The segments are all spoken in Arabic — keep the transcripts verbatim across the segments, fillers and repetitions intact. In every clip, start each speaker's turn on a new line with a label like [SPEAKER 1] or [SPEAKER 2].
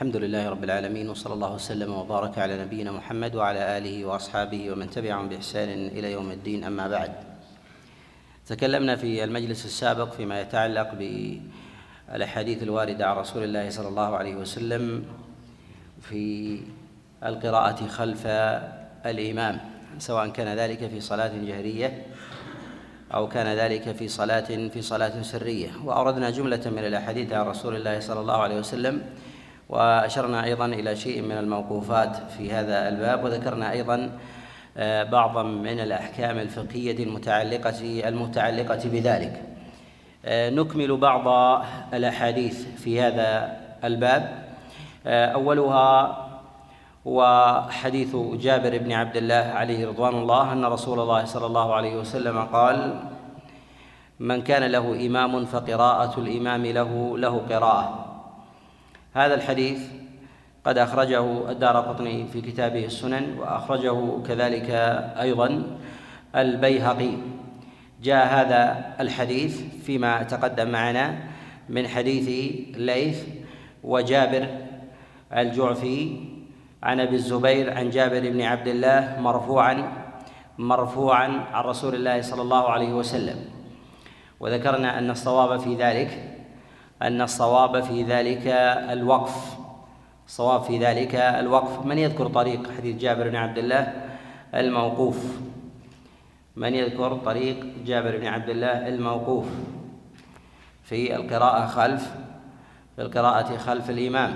[SPEAKER 1] الحمد لله رب العالمين، وصلى الله وسلم وبارك على نبينا محمد وعلى آله وأصحابه ومن تبعهم بإحسان إلى يوم الدين. أما بعد، تكلمنا في المجلس السابق فيما يتعلق بالأحاديث الواردة عن رسول الله صلى الله عليه وسلم في القراءة خلف الإمام، سواء كان ذلك في صلاة جهرية أو كان ذلك في صلاة في صلاة سرية. وأوردنا جملة من الأحاديث عن رسول الله صلى الله عليه وسلم، وأشرنا أيضا إلى شيء من الموقوفات في هذا الباب، وذكرنا أيضا بعضا من الأحكام الفقهية المتعلقة المتعلقة بذلك. نكمل بعض الأحاديث في هذا الباب. أولها هو حديث جابر بن عبد الله عليه رضوان الله أن رسول الله صلى الله عليه وسلم قال: من كان له إمام فقراءة الإمام له له قراءة. هذا الحديث قد أخرجه الدارقطني في كتابه السنن، وأخرجه كذلك أيضا البيهقي. جاء هذا الحديث فيما تقدم معنا من حديث ليث وجابر الجعفي عن أبي الزبير عن جابر بن عبد الله مرفوعا مرفوعا عن رسول الله صلى الله عليه وسلم. وذكرنا أن الصواب في ذلك أن الصواب في ذلك الوقف الصواب في ذلك الوقف. من يذكر طريق حديث جابر بن عبد الله الموقوف؟ من يذكر طريق جابر بن عبد الله الموقوف في القراءة خلف في القراءة خلف الإمام؟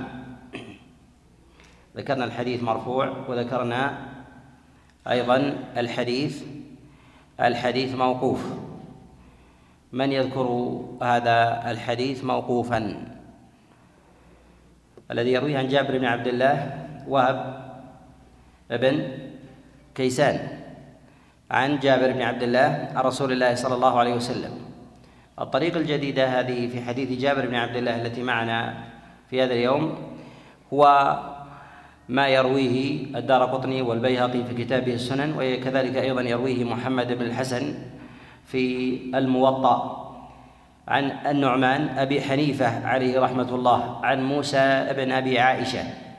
[SPEAKER 1] ذكرنا الحديث مرفوع، وذكرنا أيضا الحديث الحديث موقوف. من يذكر هذا الحديث موقوفا؟ الذي يرويه عن جابر بن عبد الله وهب بن كيسان عن جابر بن عبد الله عن رسول الله صلى الله عليه وسلم. الطريق الجديدة هذه في حديث جابر بن عبد الله التي معنا في هذا اليوم هو ما يرويه الدارقطني والبيهقي في كتابه السنن، وكذلك أيضا يرويه محمد بن الحسن في الموطأ عن النعمان أبي حنيفة عليه رحمة الله عن موسى بن أبي عائشة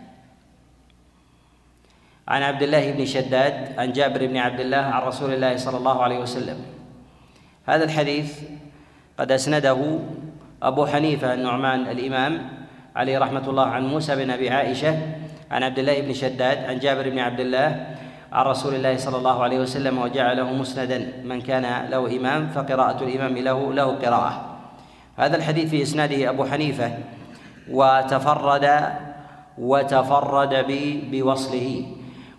[SPEAKER 1] عن عبد الله بن شداد عن جابر بن عبد الله عن رسول الله صلى الله عليه وسلم. هذا الحديث قد أسنده أبو حنيفة النعمان الإمام عليه رحمة الله عن موسى بن أبي عائشة عن عبد الله بن شداد عن جابر بن عبد الله عن رسول الله صلى الله عليه وسلم، وجعله مسندا: من كان له إمام فقراءة الإمام له له قراءة. هذا الحديث في إسناده أبو حنيفة، وتفرد وتفرد بوصله،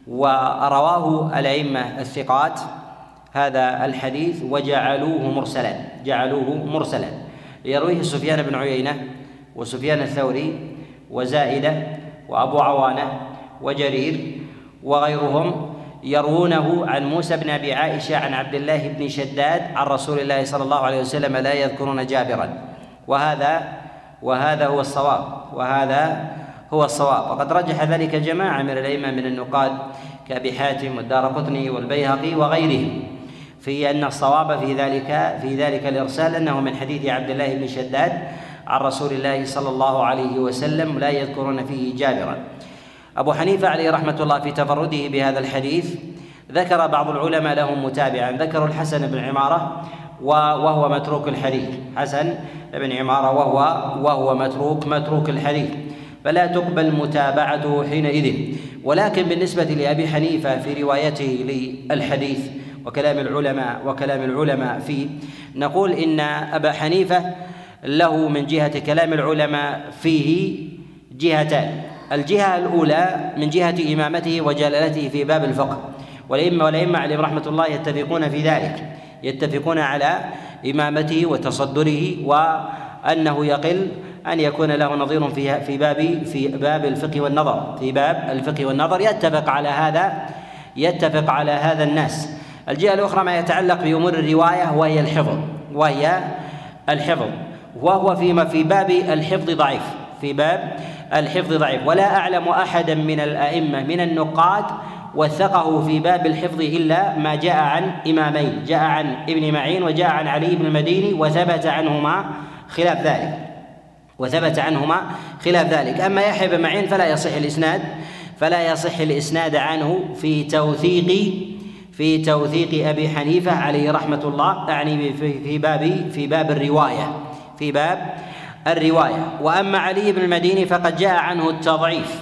[SPEAKER 1] ورواه الأئمة الثقات هذا الحديث وجعلوه مرسلا جعلوه مرسلا يرويه سفيان بن عيينة وسفيان الثوري وزائدة وأبو عوانة وجرير وغيرهم، يروونه عن موسى بن أبي عائشة عن عبد الله بن شداد عن رسول الله صلى الله عليه وسلم، لا يذكرون جابرا. وهذا وهذا هو الصواب وهذا هو الصواب وقد رجح ذلك جماعة من الأئمة من النقاد كأبي حاتم والدارقطني والبيهقي وغيرهم، في أن الصواب في ذلك في ذلك الإرسال أنه من حديث عبد الله بن شداد عن رسول الله صلى الله عليه وسلم، لا يذكرون فيه جابرا. أبو حنيفة عليه رحمة الله في تفرده بهذا الحديث ذكر بعض العلماء لهم متابعا، ذكروا الحسن بن عمارة وهو متروك الحديث حسن بن عمارة وهو وهو متروك متروك الحديث، فلا تقبل متابعته حينئذ. ولكن بالنسبة لأبي حنيفة في روايته للحديث وكلام العلماء وكلام العلماء فيه، نقول إن أبا حنيفة له من جهة كلام العلماء فيه جهتان: الجهة الأولى من جهة إمامته وجلالته في باب الفقه، والأئمة والأئمة عليهم رحمة الله يتفقون في ذلك، يتفقون على إمامته وتصدره، وأنه يقل أن يكون له نظير في في باب في باب الفقه والنظر في باب الفقه والنظر يتفق على هذا يتفق على هذا الناس. الجهة الأخرى ما يتعلق بأمور الرواية وهي الحفظ وهي الحفظ وهو فيما في باب الحفظ ضعيف في باب الحفظ ضعيف ولا أعلم أحدا من الأئمة من النقاد وثقه في باب الحفظ إلا ما جاء عن إمامين، جاء عن ابن معين وجاء عن علي بن المديني، وثبت عنهما خلاف ذلك. وثبت عنهما خلاف ذلك. أما يحيى بن معين فلا يصح الإسناد فلا يصح الإسناد عنه في توثيق في توثيق أبي حنيفة عليه رحمة الله، يعني في باب في باب الرواية في باب الرواية. وأما علي بن المديني فقد جاء عنه التضعيف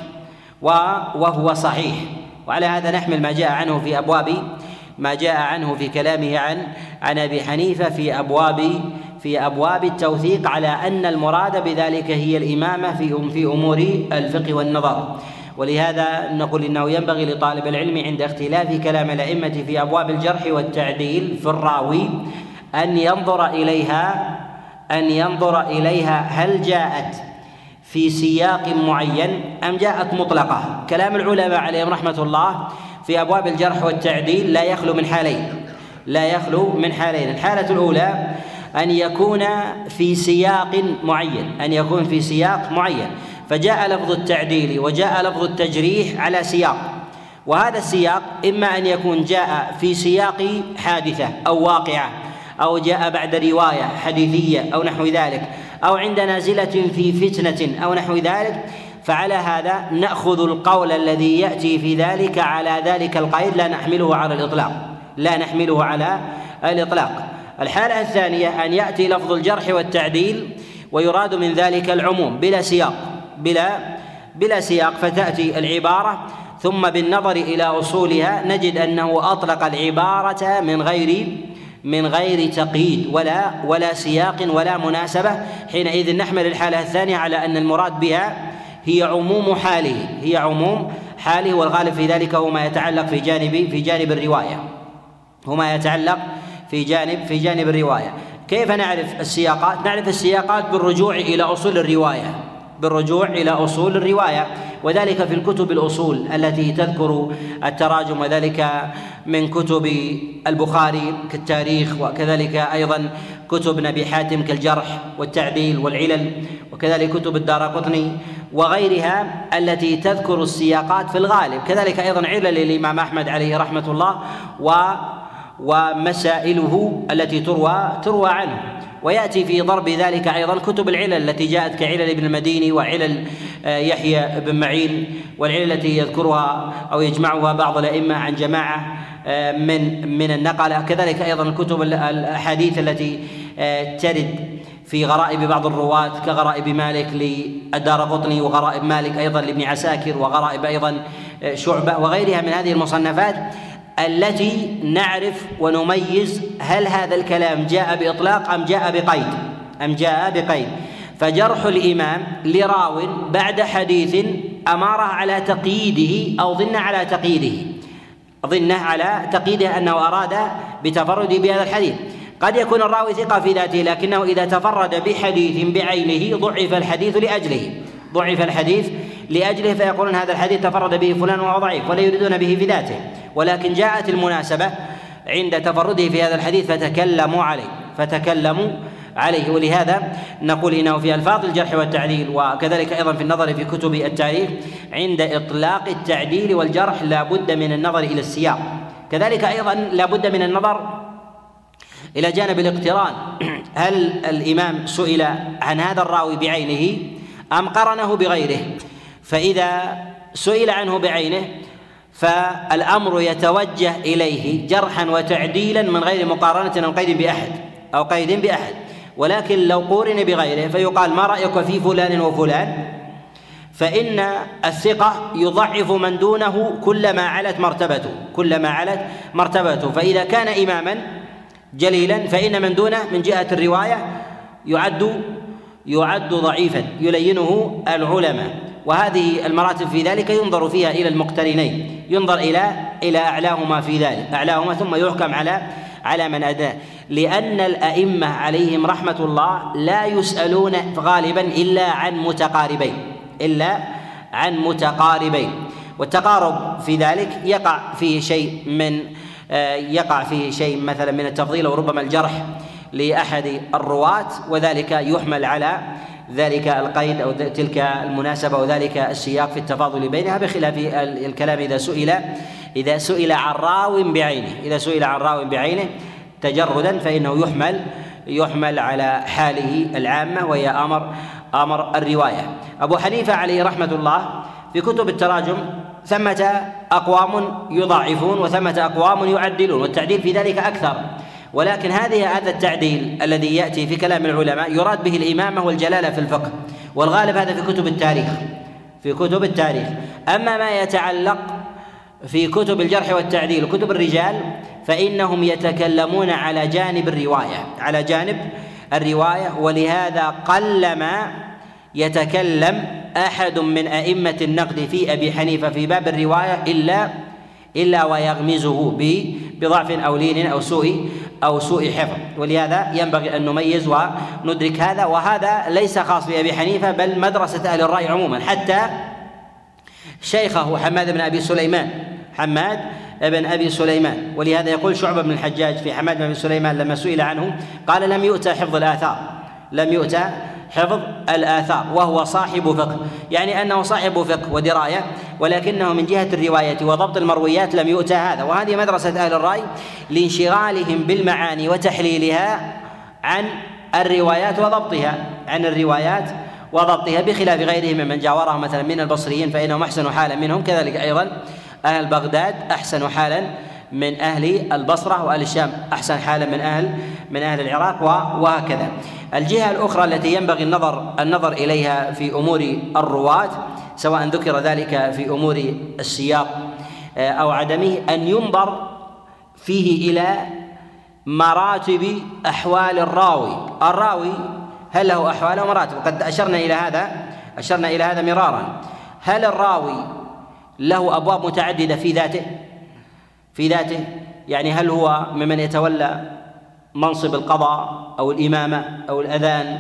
[SPEAKER 1] وهو صحيح، وعلى هذا نحمل ما جاء عنه في أبواب ما جاء عنه في كلامه عن عن أبي حنيفة في أبواب في أبواب التوثيق على أن المراد بذلك هي الإمامة في في أمور الفقه والنظر. ولهذا نقول إنه ينبغي لطالب العلم عند اختلاف كلام الأئمة في أبواب الجرح والتعديل في الراوي أن ينظر إليها أن ينظر إليها هل جاءت في سياق معين أم جاءت مطلقة. كلام العلماء عليهم رحمة الله في أبواب الجرح والتعديل لا يخلو من حالين لا يخلو من حالين الحالة الأولى أن يكون في سياق معين أن يكون في سياق معين فجاء لفظ التعديل وجاء لفظ التجريح على سياق، وهذا السياق إما أن يكون جاء في سياق حادثة أو واقعة، أو جاء بعد رواية حديثية أو نحو ذلك، أو عند نازلة في فتنة أو نحو ذلك. فعلى هذا نأخذ القول الذي يأتي في ذلك على ذلك القيد، لا نحمله على الإطلاق لا نحمله على الإطلاق. الحالة الثانية أن يأتي لفظ الجرح والتعديل ويراد من ذلك العموم بلا سياق بلا بلا سياق فتأتي العبارة ثم بالنظر إلى أصولها نجد أنه أطلق العبارة من غير من غير تقييد ولا ولا سياق ولا مناسبة. حينئذ نحمل الحالة الثانية على أن المراد بها هي عموم حاله هي عموم حاله والغالب في ذلك هو ما يتعلق في جانب في جانب الرواية هو ما يتعلق في جانب في جانب الرواية. كيف نعرف السياقات؟ نعرف السياقات بالرجوع إلى أصول الرواية بالرجوع إلى أصول الرواية وذلك في الكتب الأصول التي تذكر التراجم، وذلك من كتب البخاري كالتاريخ، وكذلك أيضا كتب أبي حاتم كالجرح والتعديل والعلل، وكذلك كتب الدارقطني وغيرها التي تذكر السياقات في الغالب، كذلك أيضا علل الإمام أحمد عليه رحمة الله و ومسائله التي تروى تروى عنه. ويأتي في ضرب ذلك أيضا كتب العلل التي جاءت كعلل ابن المديني وعلل يحيى بن معين، والعلل التي يذكرها أو يجمعها بعض الأئمة عن جماعة من من النقلة، كذلك أيضا كتب الأحاديث التي ترد في غرائب بعض الرواة كغرائب مالك للدارقطني وغرائب مالك أيضا لابن عساكر وغرائب أيضا شعبة وغيرها من هذه المصنفات التي نعرف ونميز هل هذا الكلام جاء بإطلاق أم جاء بقيد أم جاء بقيد. فجرح الإمام لراو بعد حديث أماره على تقييده أو ظن على تقييده ظنه على تقييده أنه أراد بتفرده بهذا الحديث. قد يكون الراوي ثقة في ذاته لكنه إذا تفرد بحديث بعينه ضعف الحديث لأجله ضعف الحديث لأجله فيقولون هذا الحديث تفرد به فلان وهو ضعيف ولا يريدون به في ذاته، ولكن جاءت المناسبة عند تفرده في هذا الحديث فتكلموا عليه فتكلموا عليه. ولهذا نقول إنه في ألفاظ الجرح والتعديل وكذلك أيضا في النظر في كتب التاريخ عند إطلاق التعديل والجرح لا بد من النظر إلى السياق، كذلك أيضا لا بد من النظر إلى جانب الاقتران. هل الإمام سئل عن هذا الراوي بعينه أم قرنه بغيره؟ فإذا سئل عنه بعينه فالأمر يتوجه إليه جرحا وتعديلا من غير مقارنة أو قيد بأحد أو قيد بأحد، ولكن لو قورن بغيره فيقال ما رأيك في فلان وفلان، فإن الثقة يضعف من دونه كلما علت مرتبته كلما علت مرتبته فإذا كان إماما جليلا فإن من دونه من جهة الرواية يعد يعد ضعيفا يلينه العلماء. وهذه المراتب في ذلك ينظر فيها إلى المقترنين، ينظر إلى إلى أعلاهما في ذلك أعلاهما ثم يحكم على على من أداه، لأن الأئمة عليهم رحمة الله لا يسألون غالبا إلا عن متقاربين إلا عن متقاربين والتقارب في ذلك يقع فيه شيء من يقع فيه شيء مثلا من التفضيل وربما الجرح لأحد الرواة، وذلك يحمل على ذلك القيد أو تلك المناسبة وذلك السياق في التفاضل بينها، بخلاف الكلام إذا سئل إذا سئل عن راو بعينه إذا سئل عن راو بعينه تجردا فإنه يحمل يحمل على حاله العامة وهي أمر أمر الرواية. أبو حنيفة عليه رحمة الله في كتب التراجم ثمة أقوام يضاعفون وثمة أقوام يعدلون، والتعديل في ذلك أكثر، ولكن هذه هذا التعديل الذي يأتي في كلام العلماء يراد به الإمامة والجلالة في الفقه، والغالب هذا في كتب التاريخ في كتب التاريخ. أما ما يتعلق في كتب الجرح والتعديل وكتب الرجال فإنهم يتكلمون على جانب الرواية على جانب الرواية ولهذا قلما يتكلم أحد من أئمة النقد في أبي حنيفة في باب الرواية إلا إلا ويغمزه بضعف أو لين أو سوء أو سوء حفظ، ولهذا ينبغي أن نميز وندرك هذا. وهذا ليس خاص بأبي حنيفة بل مدرسة أهل الرأي عموما، حتى شيخه حماد بن أبي سليمان حماد بن أبي سليمان، ولهذا يقول شعبة بن الحجاج في حماد بن أبي سليمان لما سئل عنه قال لم يؤتى حفظ الآثار لم يؤتى حفظ الآثار وهو صاحب فقه، يعني أنه صاحب فقه ودراية، ولكنه من جهة الرواية وضبط المرويات لم يؤتى هذا. وهذه مدرسة أهل الرأي لانشغالهم بالمعاني وتحليلها عن الروايات وضبطها عن الروايات وضبطها بخلاف غيرهم ممن جاورهم مثلا من البصريين فإنهم أحسن حالا منهم، كذلك أيضا أهل بغداد أحسن حالا من أهل البصرة، وأهل الشام أحسن حالا من أهل من أهل العراق، وهكذا. الجهة الأخرى التي ينبغي النظر النظر إليها في أمور الرواة سواء ذكر ذلك في أمور السياق أو عدمه أن ينظر فيه إلى مراتب أحوال الراوي الراوي هل له أحوال ومراتب؟ وقد أشرنا إلى هذا أشرنا إلى هذا مرارا. هل الراوي له أبواب متعددة في ذاته في ذاته يعني هل هو ممن يتولى منصب القضاء أو الإمامة أو الأذان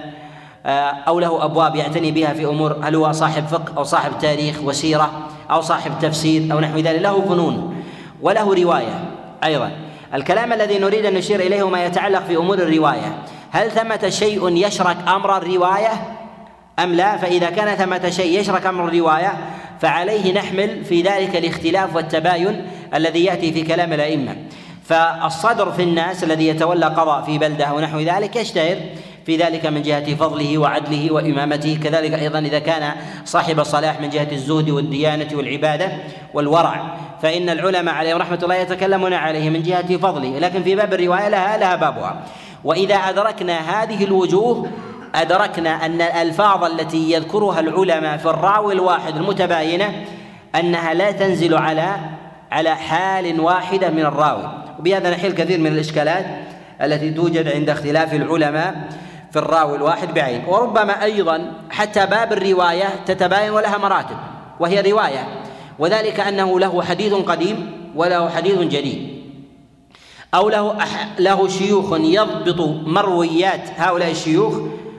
[SPEAKER 1] أو له أبواب يعتني بها في أمور، هل هو صاحب فقه أو صاحب تاريخ وسيرة أو صاحب تفسير أو نحو ذلك، له فنون وله رواية أيضا. الكلام الذي نريد أن نشير إليه ما يتعلق في أمور الرواية، هل ثمة شيء يشرك أمر الرواية أم لا؟ فإذا كان ثمة شيء يشرك أمر الرواية فعليه نحمل في ذلك الاختلاف والتباين الذي يأتي في كلام الأئمة. فالصدر في الناس الذي يتولى قضاء في بلدة ونحو ذلك يشتهر في ذلك من جهة فضله وعدله وإمامته، كذلك أيضا إذا كان صاحب صلاح من جهة الزهد والديانة والعبادة والورع فإن العلماء عليهم رحمة الله يتكلمون عليه من جهة فضله، لكن في باب الرواية لها لها بابها. وإذا أدركنا هذه الوجوه أدركنا أن الألفاظ التي يذكرها العلماء في الراوي الواحد المتباينة أنها لا تنزل على على حال واحدة من الراوي، وبهذا نحل كثير من الإشكالات التي توجد عند اختلاف العلماء في الراوي الواحد بعين. وربما أيضا حتى باب الرواية تتباين ولها مراتب وهي رواية، وذلك أنه له حديث قديم وله حديث جديد، أو له له شيوخ يضبط مرويات هؤلاء الشيوخ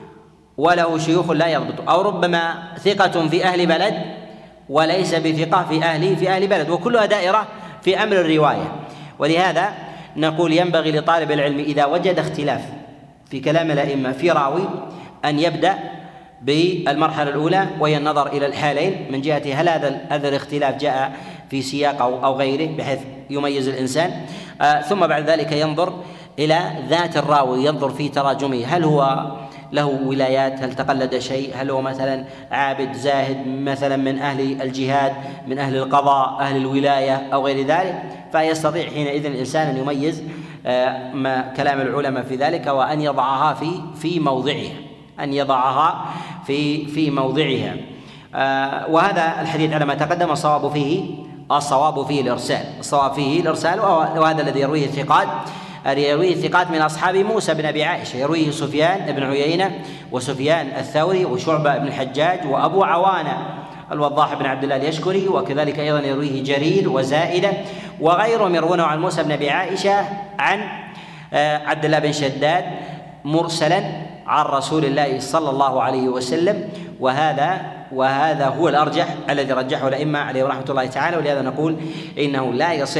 [SPEAKER 1] وله شيوخ لا يضبط، أو ربما ثقة في أهل بلد وليس بثقة في أهل في أهل بلد، وكلها دائرة في أمر الرواية. ولهذا نقول ينبغي لطالب العلم إذا وجد اختلاف في كلام الأئمة في راوي أن يبدأ بالمرحلة الأولى وهي النظر إلى الحالين من جهة هل هذا هذا الاختلاف جاء في سياق أو أو غيره بحيث يميز الإنسان، آه ثم بعد ذلك ينظر إلى ذات الراوي، ينظر في تراجمه هل هو له ولايات، هل تقلد شيء، هل هو مثلا عابد زاهد مثلا من أهل الجهاد من أهل القضاء أهل الولاية أو غير ذلك، فيستطيع حينئذ الإنسان أن يميز آه ما كلام العلماء في ذلك وأن يضعها في في موضعها أن يضعها في في موضعها. آه وهذا الحديث على ما تقدم الصواب فيه الصواب فيه الإرسال الصواب فيه الإرسال وهذا الذي يرويه الثقات يرويه الثقات من أصحاب موسى بن أبي عائشة، يرويه سفيان بن عيينة وسفيان الثوري وشعبة بن الحجاج وأبو عوانة الوضاح بن عبد الله اليشكري، وكذلك أيضا يرويه جرير وزائدة وغيرهم يروونه عن موسى بن أبي عائشة عن آه عبد الله بن شداد مرسلا عن رسول الله صلى الله عليه وسلم، وهذا وهذا هو الأرجح الذي رجحه الأئمة عليه رحمة الله تعالى. ولهذا نقول إنه لا يصح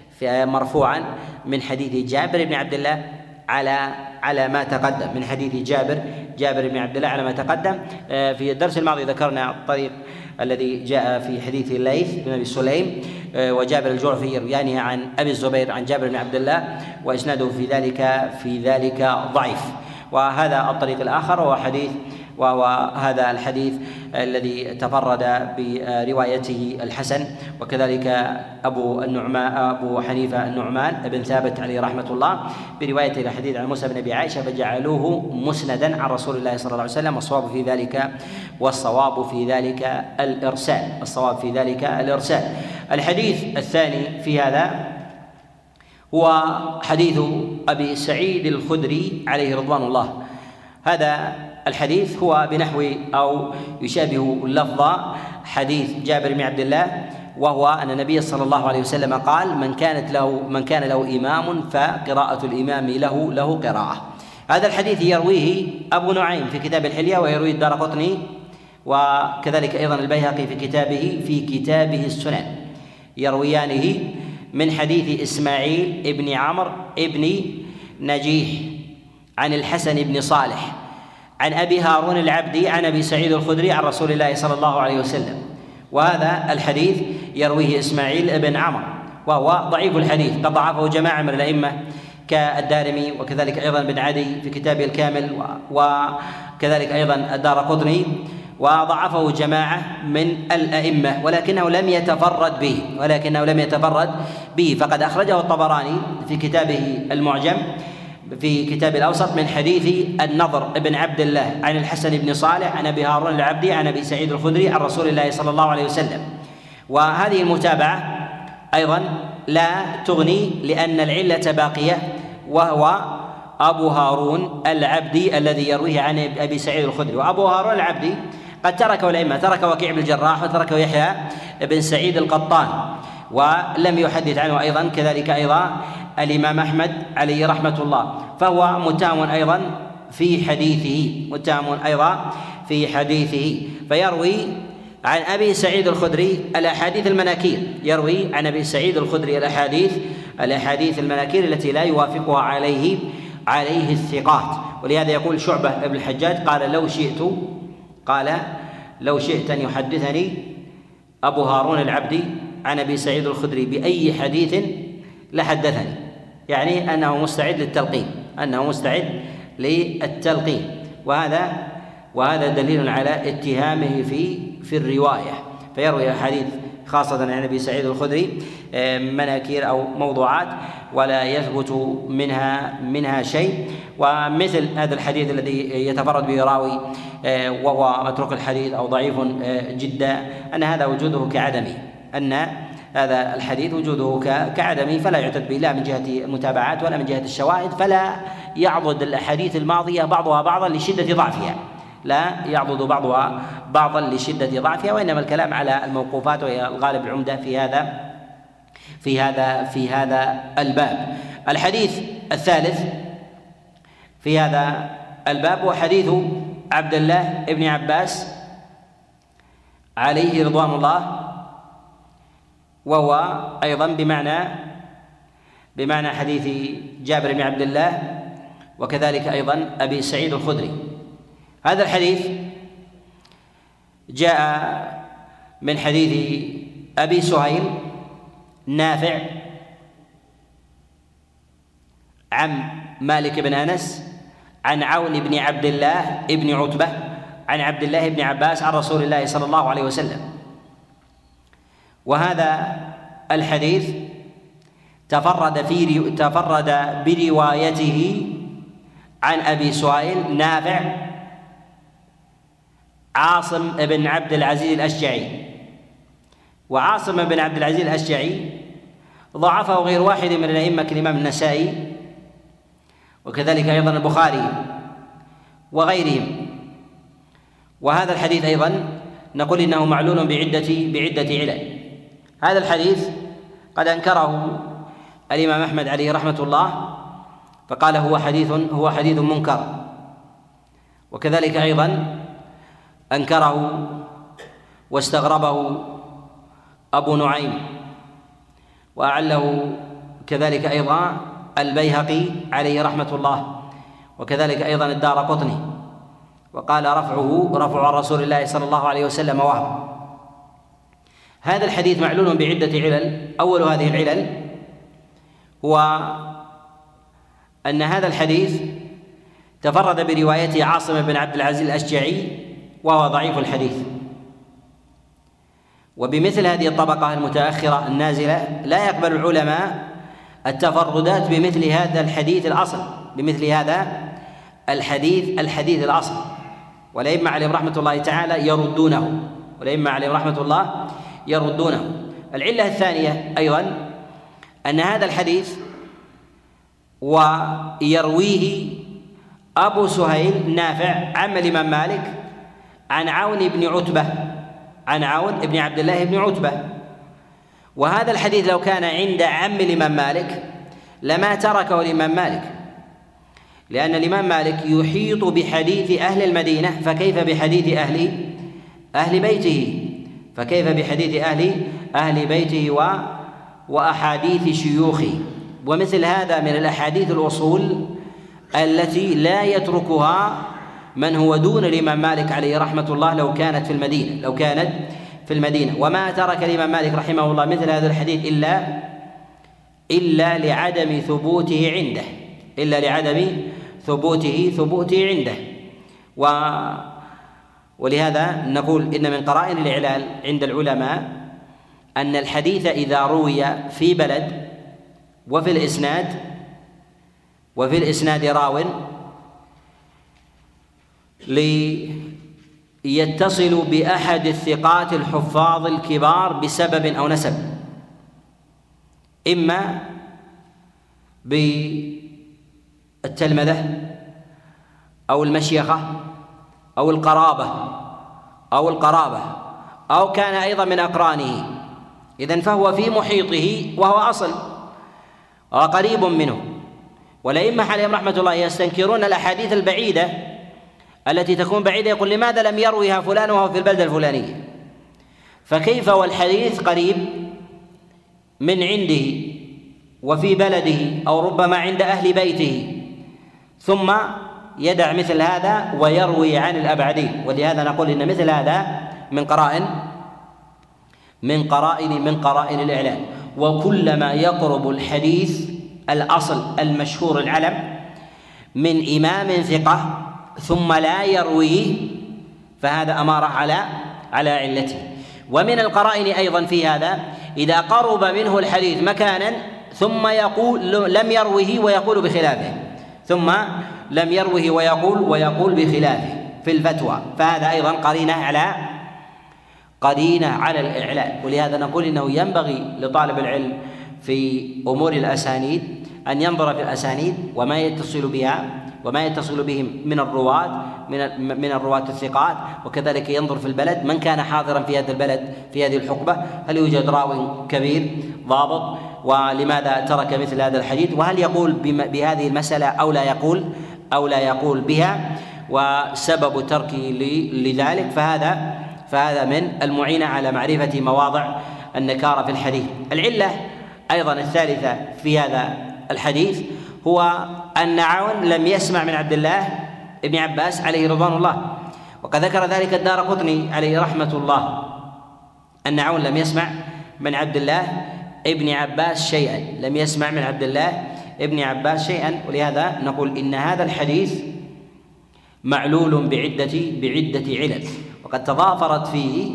[SPEAKER 1] مرفوعا من حديث جابر بن عبد الله على على ما تقدم من حديث جابر جابر بن عبد الله على ما تقدم. في الدرس الماضي ذكرنا الطريق الذي جاء في حديث الليث بن ابي سليم وجابر الجعفي يرويانه عن ابي الزبير عن جابر بن عبد الله واسناده في ذلك في ذلك ضعيف. وهذا الطريق الاخر هو حديث وهو هذا الحديث الذي تفرد بروايته الحسن. وكذلك أبو النعمان أبو حنيفة النعمان بن ثابت عليه رحمة الله بروايته الحديث عن موسى بن أبي عائشة فجعلوه مسندا عن رسول الله صلى الله عليه وسلم. والصواب في ذلك والصواب في ذلك الإرسال الصواب في ذلك الإرسال. الحديث الثاني في هذا هو حديث أبي سعيد الخدري عليه رضوان الله. هذا الحديث هو بنحو أو يشابه لفظ حديث جابر بن عبد الله، وهو أن النبي صلى الله عليه وسلم قال: من كانت له من كان له إمام فقراءة الإمام له له قراءة. هذا الحديث يرويه أبو نعيم في كتاب الحلية، ويرويه الدارقطني، وكذلك أيضا البيهقي في كتابه في كتابه السنن، يرويانه من حديث إسماعيل ابن عمرو ابن نجيح عن الحسن بن صالح عن أبي هارون العبدي عن أبي سعيد الخدري عن رسول الله صلى الله عليه وسلم. وهذا الحديث يرويه إسماعيل بن عمرو، وهو ضعيف الحديث، قد ضعفه جماعة من الأئمة كالدارمي وكذلك أيضا بن عدي في كتابه الكامل، وكذلك أيضا الدارقطني، وضعفه جماعة من الأئمة، ولكنه لم يتفرد به ولكنه لم يتفرد به فقد أخرجه الطبراني في كتابه المعجم في كتاب الأوسط من حديث النضر بن عبد الله عن الحسن بن صالح عن أبي هارون العبدي عن أبي سعيد الخدري عن رسول الله صلى الله عليه وسلم. وهذه المتابعة أيضا لا تغني لأن العلة باقية، وهو أبو هارون العبدي الذي يرويه عن أبي سعيد الخدري. وأبو هارون العبدي قد تركه الأئمة، ترك وكيع بن الجراح وتركه يحيى بن سعيد القطان، ولم يحدث عنه أيضا كذلك أيضا الإمام أحمد عليه رحمة الله، فهو متهم أيضا في حديثه متهم أيضا في حديثه فيروي عن أبي سعيد الخدري الأحاديث المناكير، يروي عن أبي سعيد الخدري الأحاديث الأحاديث المناكير التي لا يوافقها عليه عليه الثقات. ولهذا يقول شعبة بن الحجاج قال لو شئت قال لو شئت أن يحدثني أبو هارون العبدي عن أبي سعيد الخدري بأي حديث لحدثني، يعني أنه مستعد للتلقين أنه مستعد للتلقين وهذا وهذا دليل على اتهامه في في الرواية. فيروي أحاديث خاصة عن أبي سعيد الخدري مناكير أو موضوعات ولا يثبت منها منها شيء. ومثل هذا الحديث الذي يتفرد به راوي وهو متروك الحديث أو ضعيف جدا، أن هذا وجوده كعدمه أن هذا الحديث وجوده كعدمه فلا يعتد به لا من جهة المتابعات ولا من جهة الشواهد، فلا يعضد الأحاديث الماضية بعضها بعضا لشدة ضعفها لا يعضد بعضها بعضا لشدة ضعفها، وإنما الكلام على الموقوفات وهي الغالب العمدة في هذا في هذا في هذا الباب. الحديث الثالث في هذا الباب هو حديث عبد الله بن عباس عليه رضوان الله، وهو أيضا بمعنى بمعنى حديث جابر بن عبد الله وكذلك أيضا أبي سعيد الخدري. هذا الحديث جاء من حديث أبي سهيل نافع عن مالك بن أنس عن عون بن عبد الله بن عتبة عن عبد الله بن عباس عن رسول الله صلى الله عليه وسلم. وهذا الحديث تفرد في تفرد بروايته عن أبي سهيل نافع عاصم بن عبد العزيز الأشجعي، وعاصم بن عبد العزيز الأشجعي ضعفه غير واحد من الأئمة كالإمام النسائي وكذلك أيضا البخاري وغيرهم. وهذا الحديث أيضا نقول إنه معلول بعدة بعدة علل. هذا الحديث قد أنكره الإمام أحمد عليه رحمة الله فقال هو حديث هو حديث منكر، وكذلك أيضا أنكره واستغربه أبو نعيم، وأعله كذلك أيضا البيهقي عليه رحمة الله، وكذلك أيضا الدارقطني، وقال رفعه رفع رسول الله صلى الله عليه وسلم وهم. هذا الحديث معلول بعدة علل. أول هذه العلل هو أن هذا الحديث تفرد بروايته عاصم بن عبد العزيز الأشجعي وهو ضعيف الحديث. وبمثل هذه الطبقة المتأخرة النازلة لا يقبل العلماء التفردات بمثل هذا الحديث الأصل بمثل هذا الحديث الحديث الأصل والأئمة عليهم رحمة الله تعالى يردونه والأئمة عليهم رحمة الله يردونه. العلة الثانية أيضا أن هذا الحديث ويرويه أبو سهيل نافع عم الإمام مالك عن عون بن عتبة عن عون بن عبد الله بن عتبة، وهذا الحديث لو كان عند عم الإمام مالك لما تركه الإمام مالك، لأن الإمام مالك يحيط بحديث أهل المدينة، فكيف بحديث أهل أهل بيته فكيف بحديث أهل أهل بيته و وأحاديث شيوخه. ومثل هذا من الأحاديث الأصول التي لا يتركها من هو دون الإمام مالك عليه رحمة الله لو كانت في المدينة لو كانت في المدينة وما ترك الإمام مالك رحمه الله مثل هذا الحديث إلا إلا لعدم ثبوته عنده إلا لعدم ثبوته ثبوته عنده و ولهذا نقول إن من قرائن الإعلال عند العلماء أن الحديث إذا روي في بلد وفي الإسناد وفي الإسناد راو ليتصل بأحد الثقات الحفاظ الكبار بسبب أو نسب، إما بالتلمذة أو المشيخة أو القرابة أو القرابة أو كان أيضا من أقرانه، إذن فهو في محيطه وهو أصل وقريب منه. والأئمة عليهم رحمة الله يستنكرون الأحاديث البعيدة التي تكون بعيدة، يقول لماذا لم يرويها فلان وهو في البلدة الفلانية؟ فكيف والحديث قريب من عنده وفي بلده أو ربما عند أهل بيته ثم يدع مثل هذا ويروي عن الأبعدين. ولهذا نقول إن مثل هذا من قرائن من قرائن من قرائن الإعلان. وكلما يقرب الحديث الأصل المشهور العلم من إمام ثقة ثم لا يرويه فهذا أمارة على على علته. ومن القرائن أيضا في هذا إذا قرب منه الحديث مكانا ثم يقول لم يروه ويقول بخلافه ثم لم يروه ويقول ويقول بخلافه في الفتوى، فهذا أيضا قرينة على قرينة على الإعلان. ولهذا نقول إنه ينبغي لطالب العلم في أمور الأسانيد أن ينظر في الأسانيد وما يتصل بها وما يتصل بهم من الرواة من من الرواة الثقات، وكذلك ينظر في البلد من كان حاضرا في هذا البلد في هذه الحقبة، هل يوجد راوي كبير ضابط ولماذا ترك مثل هذا الحديث، وهل يقول بهذه المسألة أو لا يقول أو لا يقول بها، وسبب تركه لذلك، فهذا فهذا من المعينة على معرفة مواضع النكارة في الحديث. العلة أيضا الثالثة في هذا الحديث هو أن عون لم يسمع من عبد الله ابن عباس عليه رضوان الله، وقد ذكر ذلك الدارقطني عليه رحمة الله أن عون لم يسمع من عبد الله ابن عباس شيئا لم يسمع من عبد الله ابن عباس شيئا. ولهذا نقول إن هذا الحديث معلول بعدة بعدة علل، وقد تضافرت فيه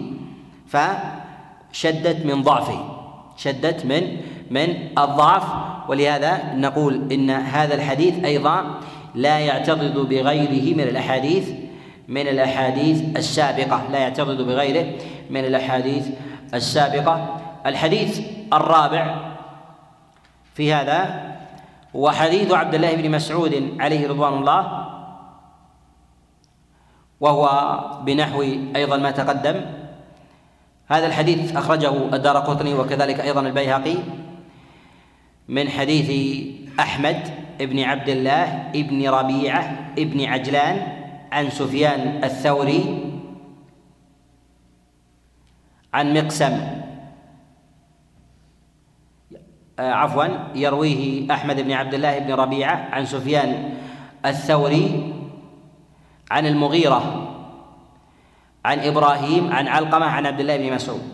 [SPEAKER 1] فشدت من ضعفه شدت من من الضعف. ولهذا نقول إن هذا الحديث أيضا لا يعتضد بغيره من الأحاديث من الأحاديث السابقة لا يعتضد بغيره من الأحاديث السابقة. الحديث الرابع في هذا وحديث عبد الله بن مسعود عليه رضوان الله، وهو بنحو أيضا ما تقدم. هذا الحديث أخرجه الدارقطني وكذلك أيضا البيهقي من حديث أحمد بن عبد الله بن ربيعة بن عجلان عن سفيان الثوري عن مقسم عفوا يرويه أحمد بن عبد الله بن ربيعة عن سفيان الثوري عن المغيرة عن إبراهيم عن علقمة عن عبد الله بن مسعود،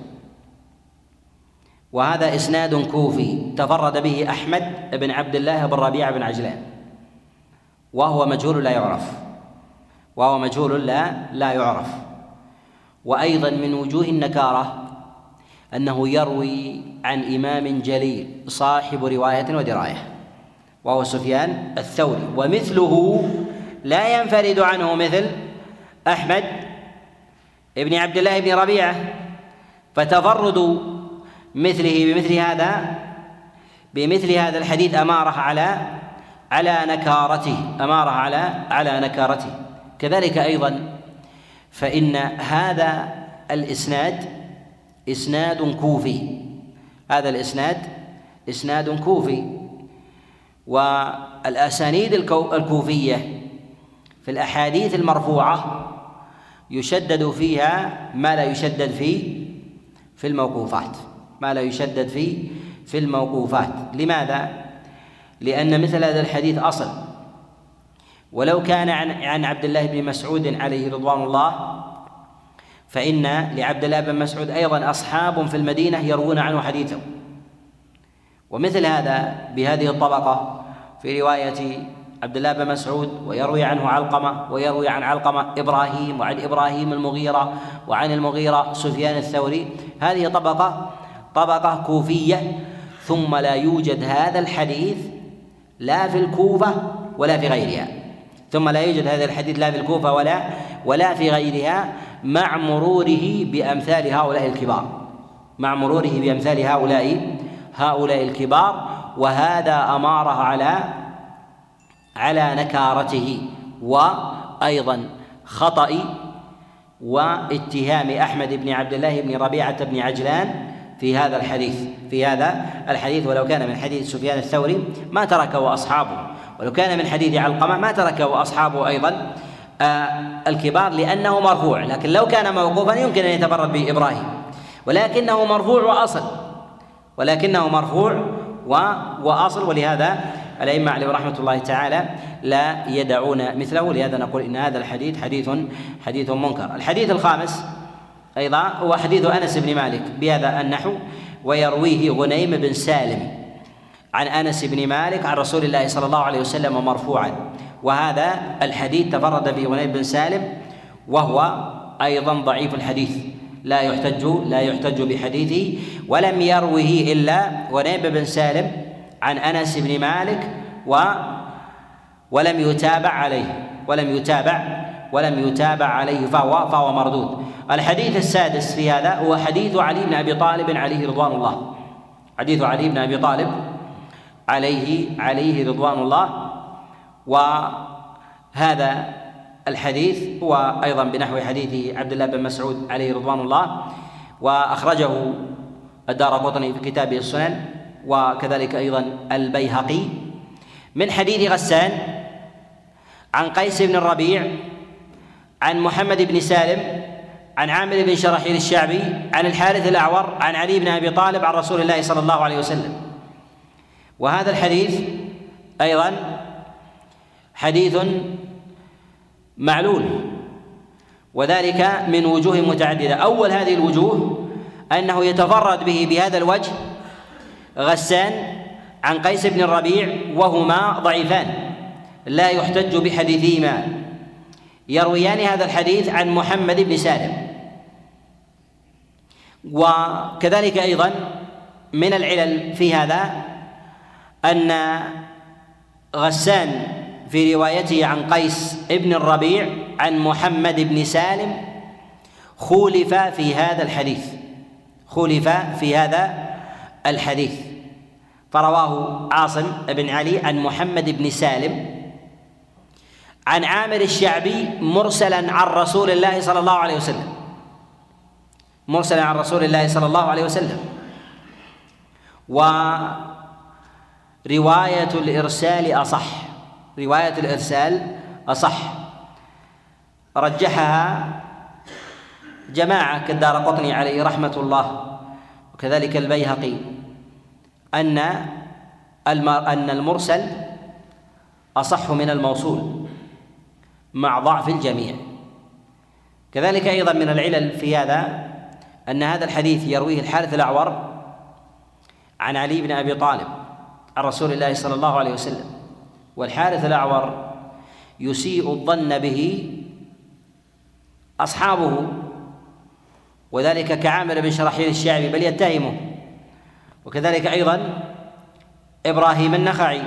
[SPEAKER 1] وهذا إسناد كوفي تفرد به أحمد بن عبد الله بن ربيعة بن عجلان، وهو مجهول لا يعرف وهو مجهول لا لا يعرف وأيضا من وجوه النكارة أنه يروي عن إمام جليل صاحب رواية ودراية وهو سفيان الثوري، ومثله لا ينفرد عنه مثل أحمد ابن عبد الله بن ربيعة، فتفرد مثله بمثل هذا بمثل هذا الحديث أمارة على على نكارته أمارة على على نكارته. كذلك أيضا فإن هذا الإسناد إسناد كوفي هذا الإسناد إسناد كوفي والأسانيد الكوفية في الأحاديث المرفوعة يشدد فيها ما لا يشدد في في الموقوفات ما لا يشدد في في الموقوفات. لماذا؟ لأن مثل هذا الحديث أصل، ولو كان عن عن عبد الله بن مسعود عليه رضوان الله فإن لعبد الله بن مسعود أيضا أصحاب في المدينة يروون عنه حديثه، ومثل هذا بهذه الطبقة في رواية عبد الله بن مسعود ويروي عنه علقمة ويروي عن علقمة إبراهيم وعن إبراهيم المغيرة وعن المغيرة سفيان الثوري، هذه طبقة طبقة كوفية، ثم لا يوجد هذا الحديث لا في الكوفة ولا في غيرها ثم لا يوجد هذا الحديث لا في الكوفة ولا ولا في غيرها مع مروره بأمثال هؤلاء الكبار مع مروره بأمثال هؤلاء هؤلاء الكبار وهذا أماره على على نكارته وأيضا خطأ واتهام أحمد بن عبد الله بن ربيعة بن عجلان في هذا الحديث في هذا الحديث ولو كان من حديث سفيان الثوري ما تركه أصحابه، ولو كان من حديث علقمة ما تركه أصحابه أيضا آه الكبار لأنه مرفوع، لكن لو كان موقوفا يمكن أن يتفرد به إبراهيم، ولكنه مرفوع وأصل ولكنه مرفوع وأصل ولهذا الأئمة عليهم رحمة الله تعالى لا يدعون مثله، لهذا نقول إن هذا الحديث حديث حديث منكر. الحديث الخامس أيضا هو حديث أنس بن مالك بهذا النحو، ويرويه غنيم بن سالم عن أنس بن مالك عن رسول الله صلى الله عليه وسلم مرفوعا، وهذا الحديث تفرد به غنيم بن سالم وهو أيضا ضعيف الحديث لا يحتج لا يحتج بحديثه، ولم يروه إلا غنيم بن سالم عن أنس بن مالك و ولم يتابع عليه ولم يتابع ولم يتابع عليه فهو فهو مردود. الحديث السادس في هذا هو حديث علي بن أبي طالب عليه رضوان الله حديث علي بن أبي طالب عليه عليه رضوان الله، وهذا الحديث هو أيضا بنحو حديث عبد الله بن مسعود عليه رضوان الله، وأخرجه الدارقطني في كتابه السنن وكذلك أيضا البيهقي من حديث غسان عن قيس بن الربيع عن محمد بن سالم عن عامر بن شرحيل الشعبي عن الحارث الأعور عن علي بن أبي طالب عن رسول الله صلى الله عليه وسلم. وهذا الحديث أيضا حديث معلول، وذلك من وجوه متعددة. أول هذه الوجوه أنه يتفرد به بهذا الوجه غسان عن قيس بن الربيع وهما ضعيفان لا يحتج بحديثهما، يرويان هذا الحديث عن محمد بن سالم. وكذلك أيضا من العلل في هذا أن غسان في روايته عن قيس بن الربيع عن محمد بن سالم خولف في هذا الحديث خولف في هذا الحديث فرواه عاصم بن علي عن محمد بن سالم عن عامر الشعبي مرسلا عن رسول الله صلى الله عليه وسلم مرسلا عن رسول الله صلى الله عليه وسلم. ورواية الإرسال أصح رواية الإرسال أصح رجحها جماعة كالدارقطني عليه رحمة الله وكذلك البيهقي أن أن المرسل أصح من الموصول مع ضعف الجميع. كذلك أيضا من العلل في هذا أن هذا الحديث يرويه الحارث الأعور عن علي بن أبي طالب عن رسول الله صلى الله عليه وسلم، والحارث الأعور يسيء الظن به أصحابه، وذلك كعامر بن شراحيل الشعبي بل يتهمه، وكذلك أيضا إبراهيم النخعي،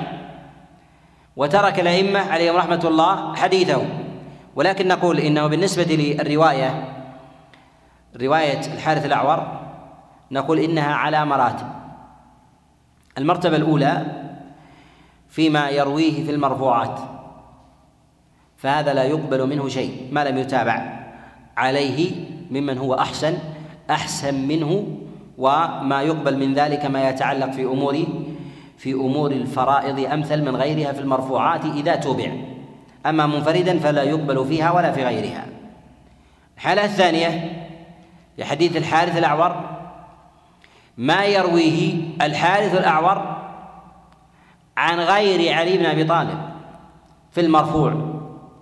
[SPEAKER 1] وترك الأئمة عليهم رحمة الله حديثه. ولكن نقول إنه بالنسبة للرواية رواية الحارث الأعور نقول إنها على مراتب. المرتبة الأولى فيما يرويه في المرفوعات، فهذا لا يقبل منه شيء ما لم يتابع عليه ممن هو أحسن أحسن منه، وما يقبل من ذلك ما يتعلق في أمور في أمور الفرائض أمثل من غيرها في المرفوعات إذا تبع. أما منفردا فلا يقبل فيها ولا في غيرها. الحالة الثانية في حديث الحارث الأعور ما يرويه الحارث الأعور عن غير علي بن أبي طالب في المرفوع،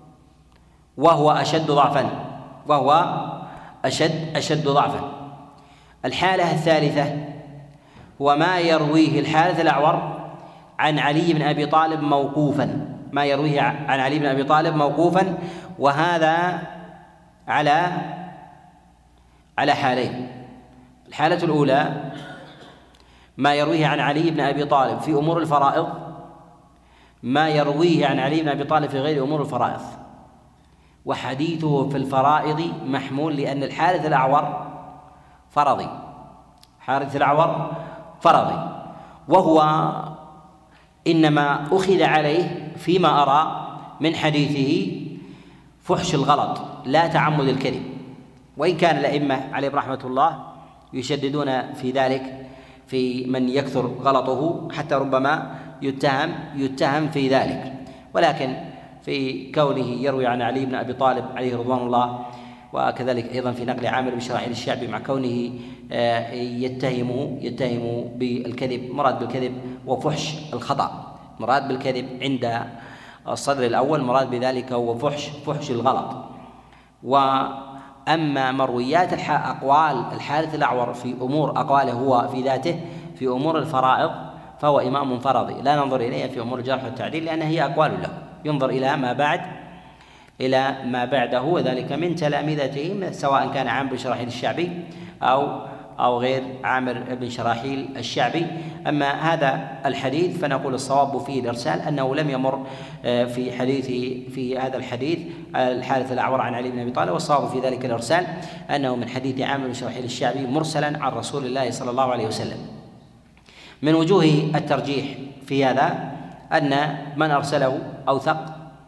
[SPEAKER 1] وهو أشد ضعفا وهو أشد أشد ضعفا. الحالة الثالثة هو ما يرويه الحارث الأعور عن علي بن أبي طالب موقوفا، ما يرويه عن علي بن أبي طالب موقوفا، وهذا على على حالين. الحالة الأولى ما يرويه عن علي بن أبي طالب في أمور الفرائض، ما يرويه عن علي بن أبي طالب في غير أمور الفرائض، وحديثه في الفرائض محمول لأن الحارث الأعور فرضي، حارث الأعور فرضي، وهو إنما أخذ عليه فيما أرى من حديثه فحش الغلط لا تعمد الكذب، وإن كان الأئمة عليهم رحمة الله يشددون في ذلك في من يكثر غلطه حتى ربما يتهم يتهم في ذلك. ولكن في كونه يروي عن علي بن أبي طالب عليه رضوان الله، وكذلك أيضا في نقل عامر بن شراحيل الشعبي مع كونه يتهمه يتهم بالكذب، مراد بالكذب وفحش الخطأ، مراد بالكذب عند الصدر الأول مراد بذلك هو فحش فحش الغلط. وأما مرويات أقوال الحارث الأعور في أمور أقواله هو في ذاته في أمور الفرائض فهو إمام فرضي لا ننظر إليه في أمور الجرح والتعديل لأنها هي أقوال له، ينظر إلى ما بعد إلى ما بعده، وذلك من تلامذته سواء كان عامر بن شراحيل الشعبي أو أو غير عامر بن شراحيل الشعبي. أما هذا الحديث فنقول الصواب فيه الإرسال، أنه لم يمر في حديثه في هذا الحديث الحارث الأعور عن علي بن أبي طالب، والصواب في ذلك الإرسال أنه من حديث عامر بن شراحيل الشعبي مرسلا عن رسول الله صلى الله عليه وسلم. من وجوه الترجيح في هذا أن من أرسله أوثق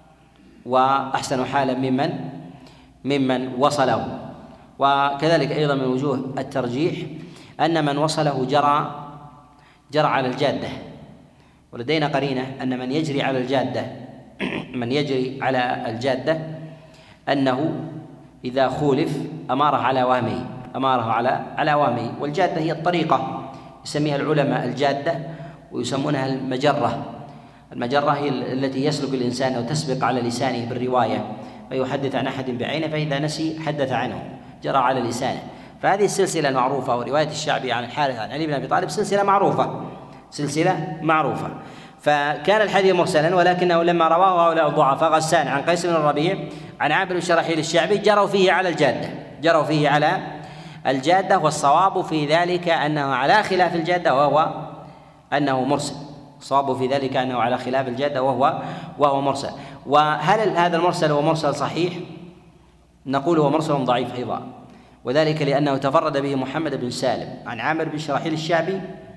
[SPEAKER 1] وأحسن حالا ممن ممن وصله، وكذلك أيضا من وجوه الترجيح أن من وصله جرى جرى على الجادة، ولدينا قرينة أن من يجري على الجادة من يجري على الجادة أنه إذا خولف أماره على وهمه أماره على على وهمه والجادة هي الطريقة يسميها العلماء الجادة ويسمونها المجرة. المجرة هي التي يسلك الإنسان أو تسبق على لسانه بالرواية فيحدث عن أحد بعينه، فإذا نسي حدث عنه جرى على لسانه. فهذه السلسلة المعروفة، ورواية الشعبي عن الحارث عن علي بن أبي طالب سلسلة معروفة سلسلة معروفة فكان الحديث مرسلا، ولكنه لما رواه هؤلاء الضعفاء غسان عن قيس بن الربيع عن عامر بن شراحيل الشعبي جروا فيه على الجادة جروا فيه على الجادة والصواب في ذلك أنه على خلاف الجادة وهو أنه مرسل. الصواب في ذلك أنه على خلاف الجادة وهو وهو مرسل. وهل هذا المرسل هو مرسل صحيح؟ نقول هو مرسل ضعيف أيضا، وذلك لأنه تفرد به محمد بن سالم عن عامر بن شراحيل الشعبي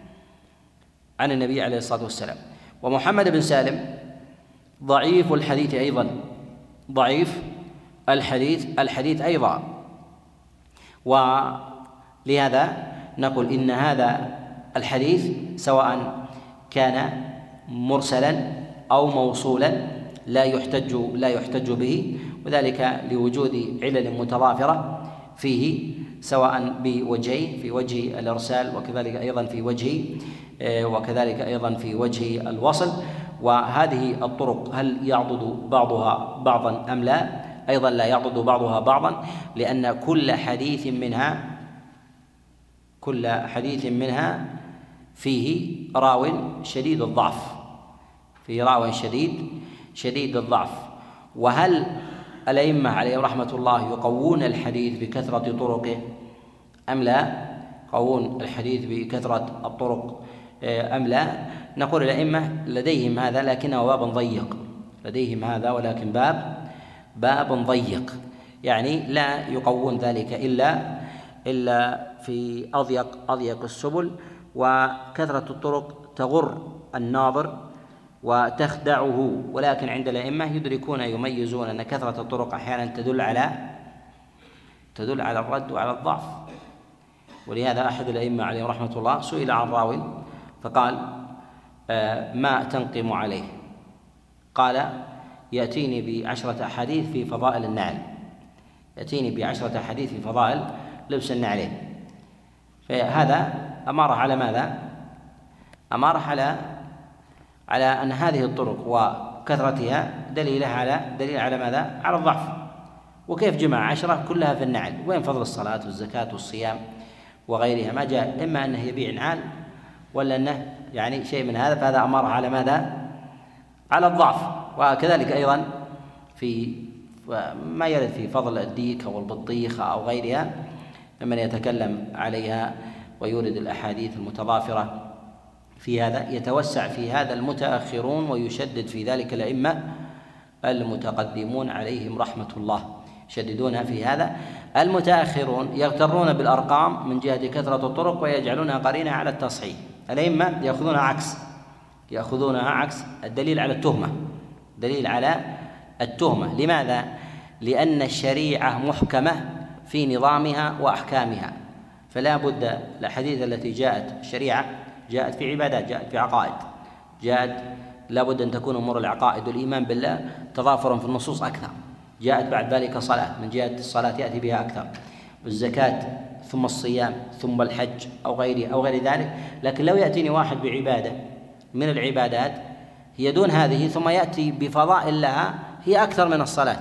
[SPEAKER 1] عن النبي عليه الصلاة والسلام، ومحمد بن سالم ضعيف الحديث أيضا ضعيف الحديث الحديث أيضا ولهذا نقول إن هذا الحديث سواء كان مرسلا أو موصولا لا يحتج لا يحتج به، وذلك لوجود علل متضافرة فيه سواء بوجهين في وجه الإرسال وكذلك أيضا في وجه وكذلك أيضا في وجه الوصل. وهذه الطرق هل يعضد بعضها بعضا أم لا؟ أيضا لا يعضد بعضها بعضا، لأن كل حديث منها كل حديث منها فيه راو شديد الضعف فيه راو شديد شديد الضعف وهل الأئمة عليهم رحمة الله يقوون الحديث بكثرة طرقه أم لا؟ يقوون الحديث بكثرة الطرق أم لا؟ نقول الأئمة لديهم هذا لكنه باب ضيق، لديهم هذا ولكن باب باب ضيق، يعني لا يقوون ذلك إلا إلا في أضيق أضيق السبل، وكثرة الطرق تغر الناظر وتخدعه. ولكن عند الأئمة يدركون يميزون أن كثرة الطرق أحيانا تدل على تدل على الرد وعلى الضعف. ولهذا أحد الأئمة عليه رحمة الله سئل عن راو فقال: آه ما تنقم عليه؟ قال: يأتيني بعشرة أحاديث في فضائل النعل، يأتيني بعشرة أحاديث في فضائل لبس النعلين. فهذا أمر على ماذا؟ أمر على على أن هذه الطرق وكثرتها دليلها على دليل على ماذا؟ على الضعف. وكيف جمع عشرة كلها في النعل؟ وين فضل الصلاة والزكاة والصيام وغيرها؟ ما جاء، إما أنه يبيع نعال ولا أنه يعني شيء من هذا، فهذا أمر على ماذا؟ على الضعف. وكذلك أيضا في ما يرد في فضل الديك أو البطيخ أو غيرها ممن يتكلم عليها ويورد الأحاديث المتضافرة في هذا، يتوسع في هذا المتأخرون ويشدد في ذلك الأئمة المتقدمون عليهم رحمة الله، يشددون في هذا. المتأخرون يغترون بالأرقام من جهة كثرة الطرق ويجعلونها قرينة على التصحيح. الأئمة يأخذونها عكس يأخذونها عكس الدليل على التهمة، دليل على التهمة. لماذا؟ لأن الشريعة محكمة في نظامها وأحكامها، فلا بد الأحاديث التي جاءت الشريعة جاءت في عبادات، جاءت في عقائد، جاءت لا بد أن تكون أمور العقائد والإيمان بالله تضافرا في النصوص أكثر. جاءت بعد ذلك صلاة، من جهة الصلاة يأتي بها أكثر، والزكاة ثم الصيام ثم الحج أو غيره أو غير ذلك. لكن لو يأتيني واحد بعبادة من العبادات هي دون هذه ثم يأتي بفضائل لها هي أكثر من الصلاة،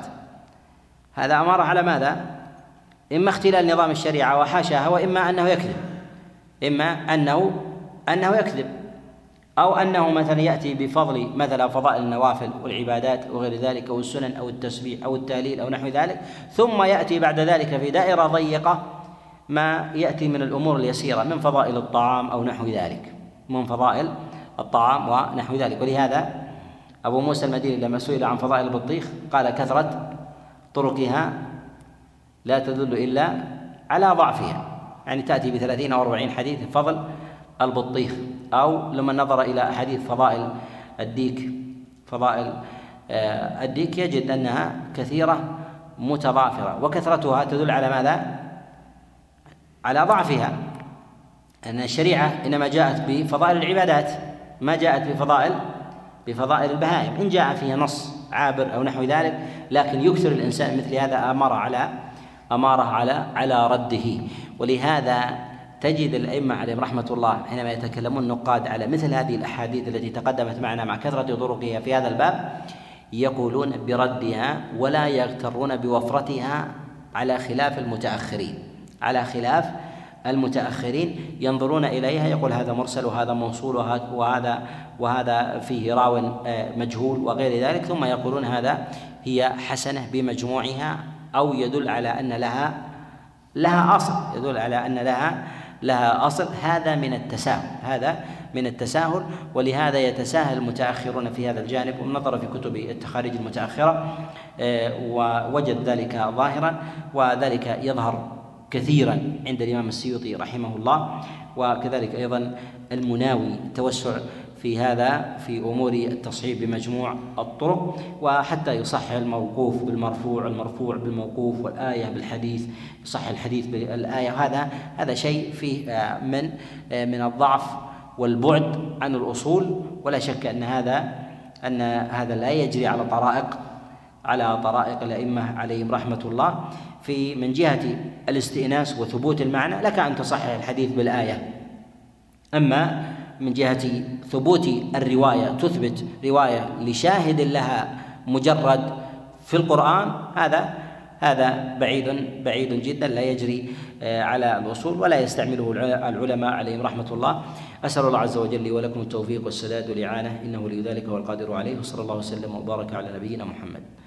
[SPEAKER 1] هذا أمر على ماذا؟ إما اختلال نظام الشريعة وحاشاها، وإما أنه يكذب، إما أنه أنه يكذب أو أنه مثلا يأتي بفضل مثلا فضائل النوافل والعبادات وغير ذلك والسنن أو التسبيح أو التهليل أو نحو ذلك، ثم يأتي بعد ذلك في دائرة ضيقة ما يأتي من الأمور اليسيرة من فضائل الطعام أو نحو ذلك، من فضائل الطعام ونحو ذلك. ولهذا أبو موسى المديني لما سئل عن فضائل البطيخ قال: كثرة طرقها لا تدل إلا على ضعفها، يعني تأتي بثلاثين أو أربعين حديث فضل البطيخ. أو لما نظر إلى أحاديث فضائل الديك فضائل الديك يجد أنها كثيرة متضافرة، وكثرتها تدل على ماذا؟ على ضعفها، أن الشريعة إنما جاءت بفضائل العبادات ما جاءت بفضائل بفضائل البهائم، إن جاء فيها نص عابر أو نحو ذلك، لكن يكثر الإنسان مثل هذا أمر على أماره على على رده. ولهذا تجد الأئمة عليهم رحمة الله حينما يتكلمون النقاد على مثل هذه الأحاديث التي تقدمت معنا مع كثرة طرقها في هذا الباب يقولون بردها ولا يغترون بوفرتها، على خلاف المتأخرين على خلاف المتأخرين ينظرون إليها يقول هذا مرسل وهذا موصول وهذا وهذا فيه راو مجهول وغير ذلك، ثم يقولون هذا هي حسنة بمجموعها، أو يدل على أن لها لها أصل، يدل على أن لها لها أصل. هذا من التساهل هذا من التساهل ولهذا يتساهل المتأخرون في هذا الجانب. ونظر في كتب التخاريج المتأخرة ووجد ذلك ظاهرا، وذلك يظهر كثيرا عند الإمام السيوطي رحمه الله، وكذلك أيضا المناوي توسع في هذا في أمور التصحيح بمجموع الطرق، وحتى يصحح الموقوف بالمرفوع، المرفوع بالموقوف، والآية بالحديث، يصحح الحديث بالآية. هذا هذا شيء فيه من من الضعف والبعد عن الأصول، ولا شك أن هذا أن هذا لا يجري على طرائق على طرائق الأئمة عليهم رحمة الله. في من جهة الاستئناس وثبوت المعنى لك أن تصحح الحديث بالآية، أما من جهة ثبوت الرواية تثبت رواية لشاهد لها مجرد في القرآن، هذا هذا بعيد بعيد جدا لا يجري على الأصول ولا يستعمله العلماء عليهم رحمة الله. أسأل الله عز وجل لي ولكم التوفيق والسداد والإعانة، إنه ولي ذلك والقادر عليه، وصلى الله وسلم وبارك على نبينا محمد.